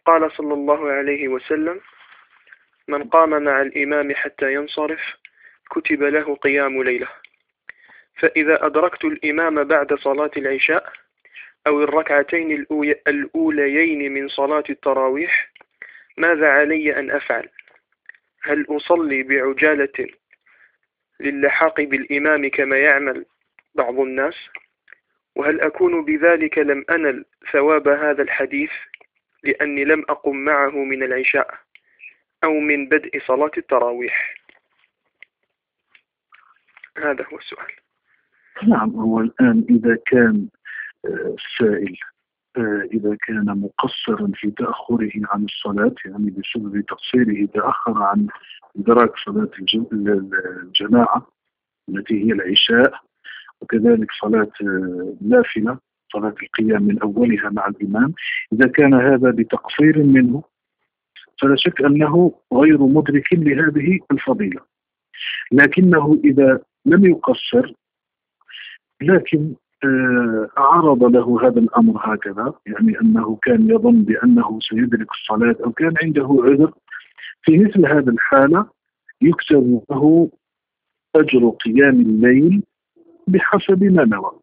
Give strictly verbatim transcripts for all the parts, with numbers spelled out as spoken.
قال صلى الله عليه وسلم: من قام مع الإمام حتى ينصرف كتب له قيام ليلة. فإذا أدركت الإمام بعد صلاة العشاء أو الركعتين الأوليين من صلاة التراويح ماذا علي أن أفعل؟ هل أصلي بعجالة للحاق بالإمام كما يعمل بعض الناس؟ وهل أكون بذلك لم أنل ثواب هذا الحديث لأني لم أقم معه من العشاء أو من بدء صلاة التراويح؟ هذا هو السؤال. نعم، هو الآن إذا كان السائل إذا كان مقصرا في تأخره عن الصلاة، يعني بسبب تقصيره تأخر عن إدراك صلاة الجماعة التي هي العشاء، وكذلك صلاة نافلة صلاة القيام من أولها مع الإمام، إذا كان هذا بتقصير منه فلا شك أنه غير مدرك لهذه الفضيلة. لكنه إذا لم يقصر لكن عرض له هذا الأمر هكذا، يعني أنه كان يظن بأنه سيدرك الصلاة أو كان عنده عذر، في مثل هذا الحالة يكتب له أجر قيام الليل بحسب ما نوى.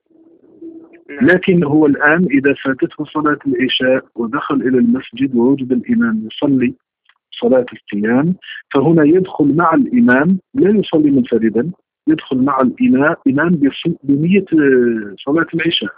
لكن هو الآن إذا فاتته صلاة العشاء ودخل إلى المسجد ووجد الإمام يصلي صلاة القيام، فهنا يدخل مع الإمام، لا يصلي منفردا، يدخل مع الإمام بنية صلاة العشاء.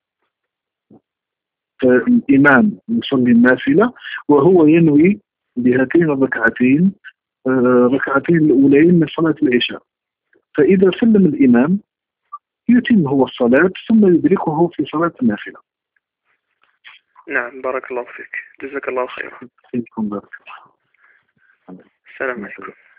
فالإمام يصلي النافلة وهو ينوي بهاتين الركعتين ركعتين الأولين من صلاة العشاء. فإذا سلم الإمام يتم هو الصلاة ثم يدركه في صلاة النافلة. نعم، بارك الله فيك، جزاك الله خيرا. فيكم بارك. السلام عليكم.